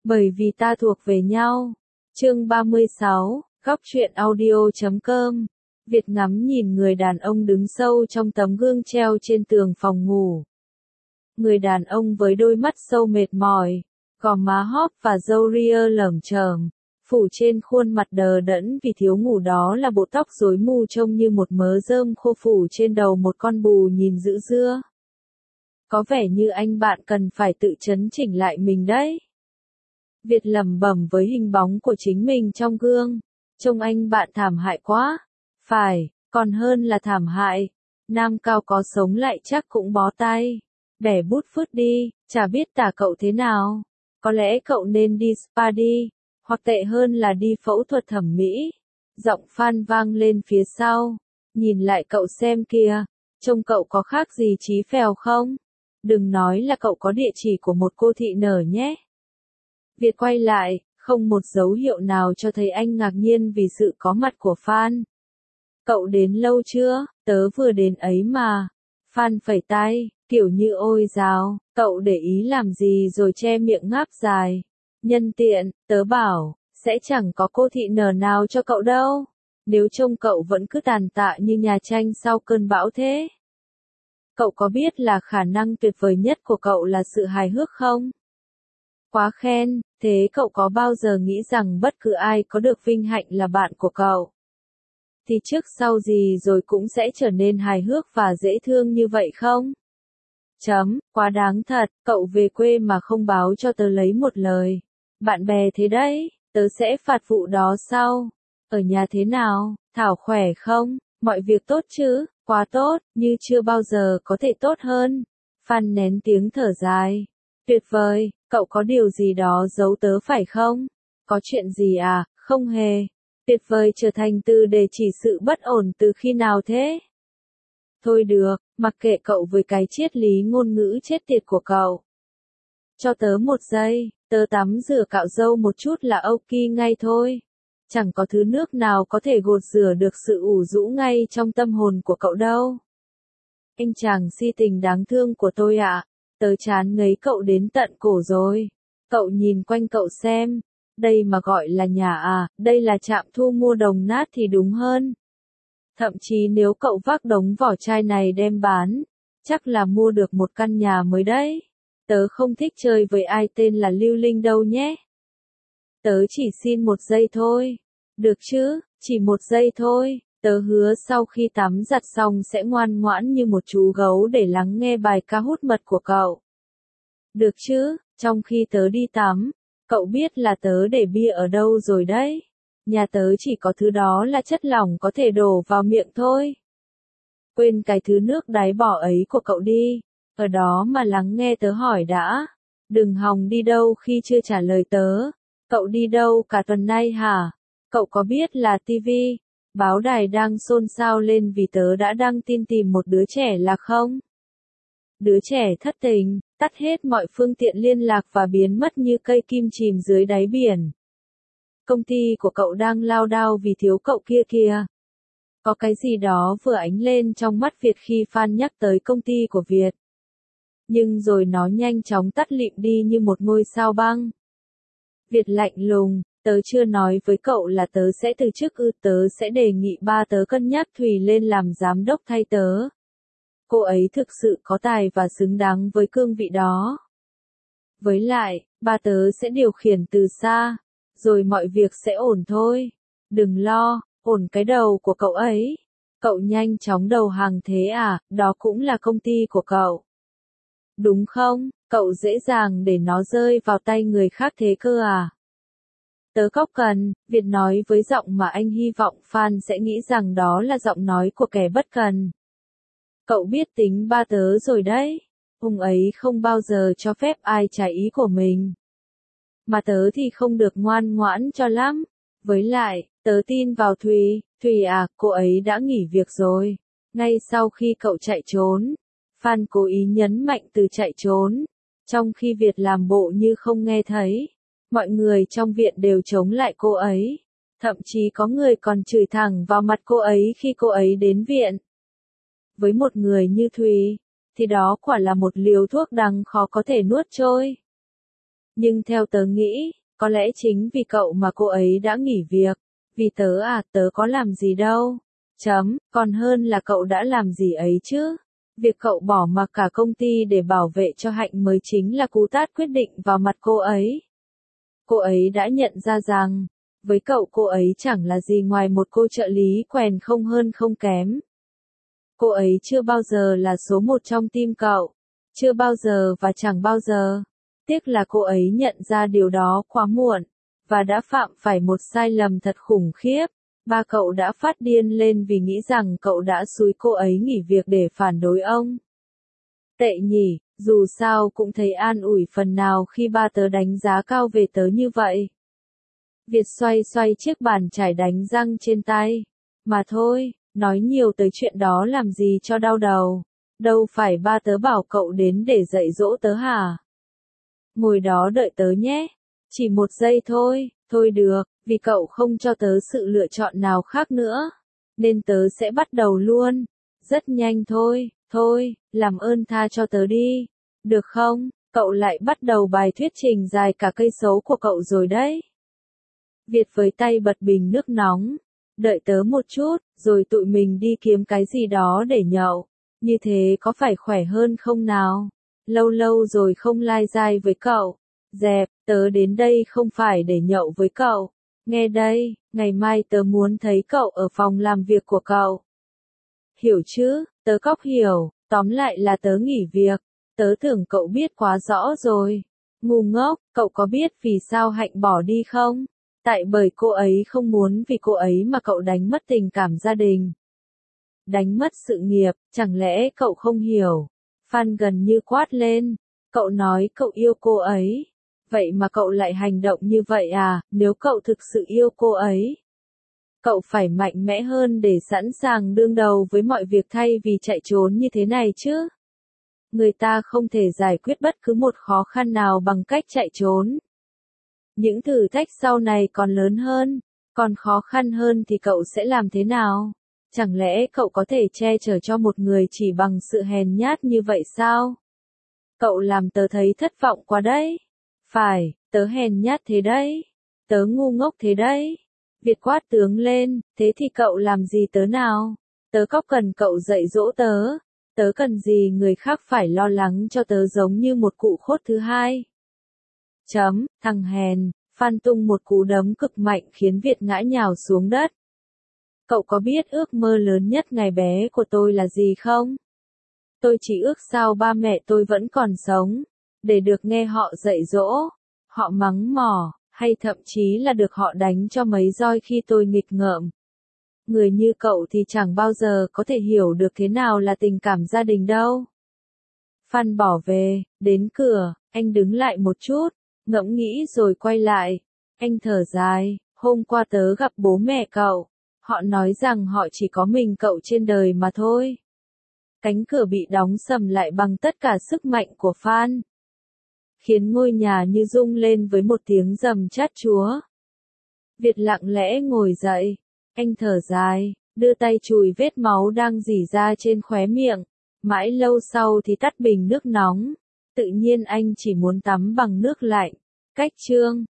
Bởi vì ta thuộc về nhau. Chương 36, góc truyện audio.com. Việt ngắm nhìn người đàn ông đứng sâu trong tấm gương treo trên tường phòng ngủ. Người đàn ông với đôi mắt sâu mệt mỏi, gò má hóp và râu ria lởm chởm, phủ trên khuôn mặt đờ đẫn vì thiếu ngủ, đó là bộ tóc rối mù trông như một mớ rơm khô phủ trên đầu một con bù nhìn dữ dưa. Có vẻ như anh bạn cần phải tự chấn chỉnh lại mình đấy. Việt lẩm bẩm với hình bóng của chính mình trong gương. Trông anh bạn thảm hại quá. Phải, còn hơn là thảm hại. Nam cao có sống lại chắc cũng bó tay. Bẻ bút phứt đi, chả biết tả cậu thế nào. Có lẽ cậu nên đi spa đi, hoặc tệ hơn là đi phẫu thuật thẩm mỹ. Giọng Phan vang lên phía sau. Nhìn lại cậu xem kìa, trông cậu có khác gì Chí Phèo không? Đừng nói là cậu có địa chỉ của một cô thị nở nhé. Việt quay lại, không một dấu hiệu nào cho thấy anh ngạc nhiên vì sự có mặt của Phan. Cậu đến lâu chưa? Tớ vừa đến ấy mà. Phan phẩy tay, kiểu như ôi dào, cậu để ý làm gì rồi che miệng ngáp dài. Nhân tiện, tớ bảo, sẽ chẳng có cô thị nở nào cho cậu đâu. Nếu trông cậu vẫn cứ tàn tạ như nhà tranh sau cơn bão thế. Cậu có biết là khả năng tuyệt vời nhất của cậu là sự hài hước không? Quá khen, thế cậu có bao giờ nghĩ rằng bất cứ ai có được vinh hạnh là bạn của cậu thì trước sau gì rồi cũng sẽ trở nên hài hước và dễ thương như vậy không? Quá đáng thật, cậu về quê mà không báo cho tớ lấy một lời. Bạn bè thế đấy, tớ sẽ phạt vụ đó sau. Ở nhà thế nào, Thảo khỏe không? Mọi việc tốt chứ? Quá tốt, như chưa bao giờ có thể tốt hơn. Phan nén tiếng thở dài. Tuyệt vời, cậu có điều gì đó giấu tớ phải không? Có chuyện gì à? Không hề. Tuyệt vời trở thành từ để chỉ sự bất ổn từ khi nào thế? Thôi được, mặc kệ cậu với cái triết lý ngôn ngữ chết tiệt của cậu. Cho tớ một giây, tớ tắm rửa cạo râu một chút là ok ngay thôi. Chẳng có thứ nước nào có thể gột rửa được sự ủ rũ ngay trong tâm hồn của cậu đâu. Anh chàng si tình đáng thương của tôi ạ, tớ chán ngấy cậu đến tận cổ rồi. Cậu nhìn quanh cậu xem, đây mà gọi là nhà à, đây là trạm thu mua đồng nát thì đúng hơn. Thậm chí nếu cậu vác đống vỏ chai này đem bán, chắc là mua được một căn nhà mới đấy. Tớ không thích chơi với ai tên là Lưu Linh đâu nhé. Tớ chỉ xin một giây thôi. Được chứ, chỉ một giây thôi. Tớ hứa sau khi tắm giặt xong sẽ ngoan ngoãn như một chú gấu để lắng nghe bài ca hút mật của cậu. Được chứ, trong khi tớ đi tắm, cậu biết là tớ để bia ở đâu rồi đấy. Nhà tớ chỉ có thứ đó là chất lỏng có thể đổ vào miệng thôi. Quên cái thứ nước đáy bỏ ấy của cậu đi. Ở đó mà lắng nghe tớ hỏi đã. Đừng hòng đi đâu khi chưa trả lời tớ. Cậu đi đâu cả tuần nay hả? Cậu có biết là TV, báo đài đang xôn xao lên vì tớ đã đăng tin tìm một đứa trẻ lạc không? Đứa trẻ thất tình, tắt hết mọi phương tiện liên lạc và biến mất như cây kim chìm dưới đáy biển. Công ty của cậu đang lao đao vì thiếu cậu kia kìa. Có cái gì đó vừa ánh lên trong mắt Việt khi Phan nhắc tới công ty của Việt. Nhưng rồi nó nhanh chóng tắt lịm đi như một ngôi sao băng. Việt lạnh lùng, tớ chưa nói với cậu là tớ sẽ từ chức ư, tớ sẽ đề nghị ba tớ cân nhắc Thùy lên làm giám đốc thay tớ. Cô ấy thực sự có tài và xứng đáng với cương vị đó. Với lại, ba tớ sẽ điều khiển từ xa, rồi mọi việc sẽ ổn thôi. Đừng lo, ổn cái đầu của cậu ấy. Cậu nhanh chóng đầu hàng thế à, đó cũng là công ty của cậu. Đúng không, cậu dễ dàng để nó rơi vào tay người khác thế cơ à? Tớ cóc cần, Việt nói với giọng mà anh hy vọng Phan sẽ nghĩ rằng đó là giọng nói của kẻ bất cần. Cậu biết tính ba tớ rồi đấy. Ông ấy không bao giờ cho phép ai trái ý của mình. Mà tớ thì không được ngoan ngoãn cho lắm. Với lại, tớ tin vào Thùy. Thùy à, cô ấy đã nghỉ việc rồi. Ngay sau khi cậu chạy trốn. Phan cố ý nhấn mạnh từ chạy trốn. Trong khi Việt làm bộ như không nghe thấy. Mọi người trong viện đều chống lại cô ấy. Thậm chí có người còn chửi thẳng vào mặt cô ấy khi cô ấy đến viện. Với một người như Thùy, thì đó quả là một liều thuốc đắng khó có thể nuốt trôi. Nhưng theo tớ nghĩ, có lẽ chính vì cậu mà cô ấy đã nghỉ việc. Vì tớ à, tớ có làm gì đâu. Còn hơn là cậu đã làm gì ấy chứ. Việc cậu bỏ mặc cả công ty để bảo vệ cho Hạnh mới chính là cú tát quyết định vào mặt cô ấy. Cô ấy đã nhận ra rằng, với cậu cô ấy chẳng là gì ngoài một cô trợ lý quèn không hơn không kém. Cô ấy chưa bao giờ là số một trong team cậu. Chưa bao giờ và chẳng bao giờ. Tiếc là cô ấy nhận ra điều đó quá muộn, và đã phạm phải một sai lầm thật khủng khiếp. Ba cậu đã phát điên lên vì nghĩ rằng cậu đã xúi cô ấy nghỉ việc để phản đối ông. Tệ nhỉ, dù sao cũng thấy an ủi phần nào khi ba tớ đánh giá cao về tớ như vậy. Việt xoay xoay chiếc bàn chải đánh răng trên tay. Mà thôi, nói nhiều tới chuyện đó làm gì cho đau đầu. Đâu phải ba tớ bảo cậu đến để dạy dỗ tớ hả? Ngồi đó đợi tớ nhé. Chỉ một giây thôi, thôi được, vì cậu không cho tớ sự lựa chọn nào khác nữa. Nên tớ sẽ bắt đầu luôn. Rất nhanh thôi, làm ơn tha cho tớ đi. Được không? Cậu lại bắt đầu bài thuyết trình dài cả cây số của cậu rồi đấy. Việt với tay bật bình nước nóng. Đợi tớ một chút, rồi tụi mình đi kiếm cái gì đó để nhậu. Như thế có phải khỏe hơn không nào? Lâu lâu rồi không lai dai với cậu. Dẹp, tớ đến đây không phải để nhậu với cậu. Nghe đây, ngày mai tớ muốn thấy cậu ở phòng làm việc của cậu. Hiểu chứ, tớ cóc hiểu, tóm lại là tớ nghỉ việc. Tớ tưởng cậu biết quá rõ rồi. Ngu ngốc, cậu có biết vì sao Hạnh bỏ đi không? Tại bởi cô ấy không muốn vì cô ấy mà cậu đánh mất tình cảm gia đình. Đánh mất sự nghiệp, chẳng lẽ cậu không hiểu? Phan gần như quát lên. Cậu nói cậu yêu cô ấy. Vậy mà cậu lại hành động như vậy à, nếu cậu thực sự yêu cô ấy? Cậu phải mạnh mẽ hơn để sẵn sàng đương đầu với mọi việc thay vì chạy trốn như thế này chứ. Người ta không thể giải quyết bất cứ một khó khăn nào bằng cách chạy trốn. Những thử thách sau này còn lớn hơn, còn khó khăn hơn thì cậu sẽ làm thế nào? Chẳng lẽ cậu có thể che chở cho một người chỉ bằng sự hèn nhát như vậy sao? Cậu làm tớ thấy thất vọng quá đấy. Phải, tớ hèn nhát thế đấy. Tớ ngu ngốc thế đấy. Việt quát tướng lên, thế thì cậu làm gì tớ nào? Tớ có cần cậu dạy dỗ tớ? Tớ cần gì người khác phải lo lắng cho tớ giống như một cụ khốt thứ hai? Thằng hèn, Phan tung một cú đấm cực mạnh khiến Việt ngã nhào xuống đất. Cậu có biết ước mơ lớn nhất ngày bé của tôi là gì không? Tôi chỉ ước sao ba mẹ tôi vẫn còn sống, để được nghe họ dạy dỗ, họ mắng mỏ, hay thậm chí là được họ đánh cho mấy roi khi tôi nghịch ngợm. Người như cậu thì chẳng bao giờ có thể hiểu được thế nào là tình cảm gia đình đâu. Phan bỏ về, đến cửa, anh đứng lại một chút, ngẫm nghĩ rồi quay lại. Anh thở dài, hôm qua tớ gặp bố mẹ cậu. Họ nói rằng họ chỉ có mình cậu trên đời mà thôi. Cánh cửa bị đóng sầm lại bằng tất cả sức mạnh của Phan, khiến ngôi nhà như rung lên với một tiếng rầm chát chúa. Việt lặng lẽ ngồi dậy, anh thở dài, đưa tay chùi vết máu đang rỉ ra trên khóe miệng. Mãi lâu sau thì tắt bình nước nóng. Tự nhiên anh chỉ muốn tắm bằng nước lạnh. Cách chương